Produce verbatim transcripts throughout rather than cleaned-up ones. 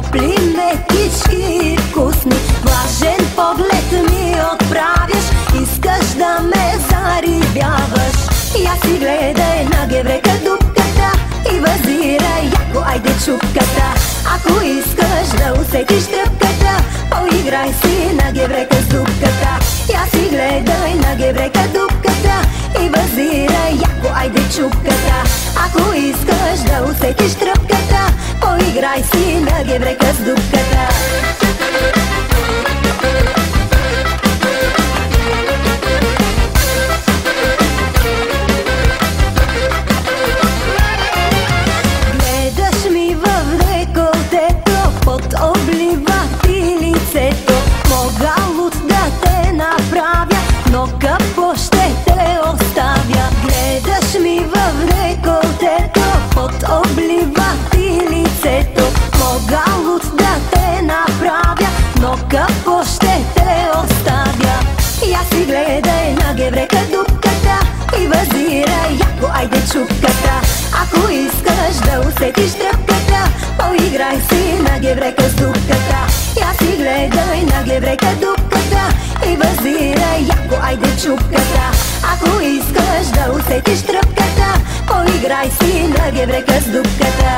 Топли метички вкусни, влажен поглед ми отправяш. Искаш да ме зарибяваш. Я си гледай на геврека дупката и възирай яко, айде чупката. Ако искаш да усетиш тръпката, поиграй си на геврека с дупката. Я си гледай на геврека дупката и възирай яко, айде чупката. Ако искаш да усетиш тръпката, поиграй си на геврека с дупката. Облива ти лицето, мога луд да те направя, но какво ще те оставя? Гледаш ми в деколтето, под облива ти лицето, мога луд да те направя, но какво ще те оставя? Я си гледай на геврека дупката и възирай яко, айде чупката. Ако искаш да усетиш тръпката, поиграй си на геврека с дупката. Я си гледай на геврека дупката и възирай яко, айде чупката. Ако искаш да усетиш тръпката, поиграй си на геврека с дупката.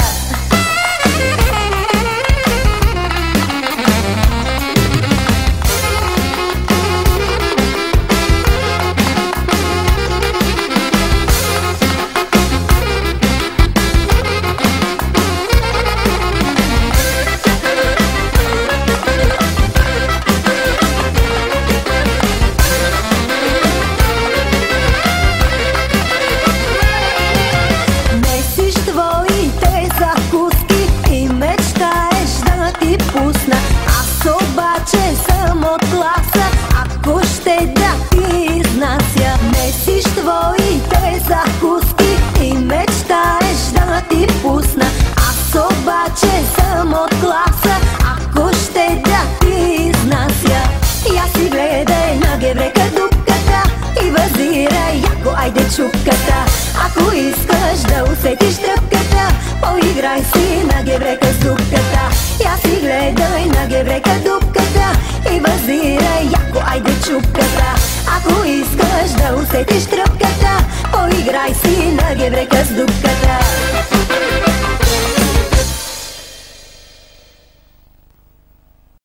Аз обаче съм от класа, ако ще да ти изнася. Месиш твоите закуски и мечтаеш да ти пусна. Аз обаче съм от класа, ако ще да ти изнася. Я си гледай на геврека дупката и възирай яко, айде чупката. Ако искаш да усетиш тръпката, поиграй си на геврека с дупката. Я си гледай на геврека дупката и възирай яко, айде чупката. Ако искаш да усетиш тръпката, поиграй си на геврека с дупката.